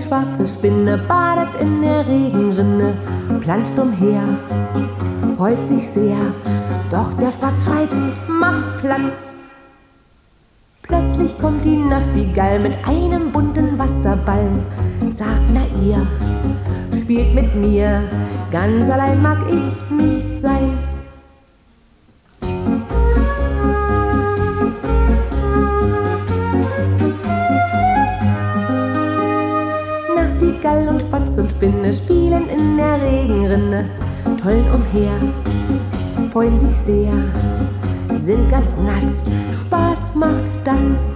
schwarze Spinne badet in der Regenrinne, planscht umher, freut sich sehr. Doch der Spatz schreit, mach Platz! Plötzlich kommt die Nachtigall mit einem bunten Wasserball, sagt, na ihr, spielt mit mir, ganz allein mag ich nicht sein. Nachtigall und Spatz und Spinne spielen in der Regenrinne, tollen umher, freuen sich sehr, sind ganz nass, Spaß macht das.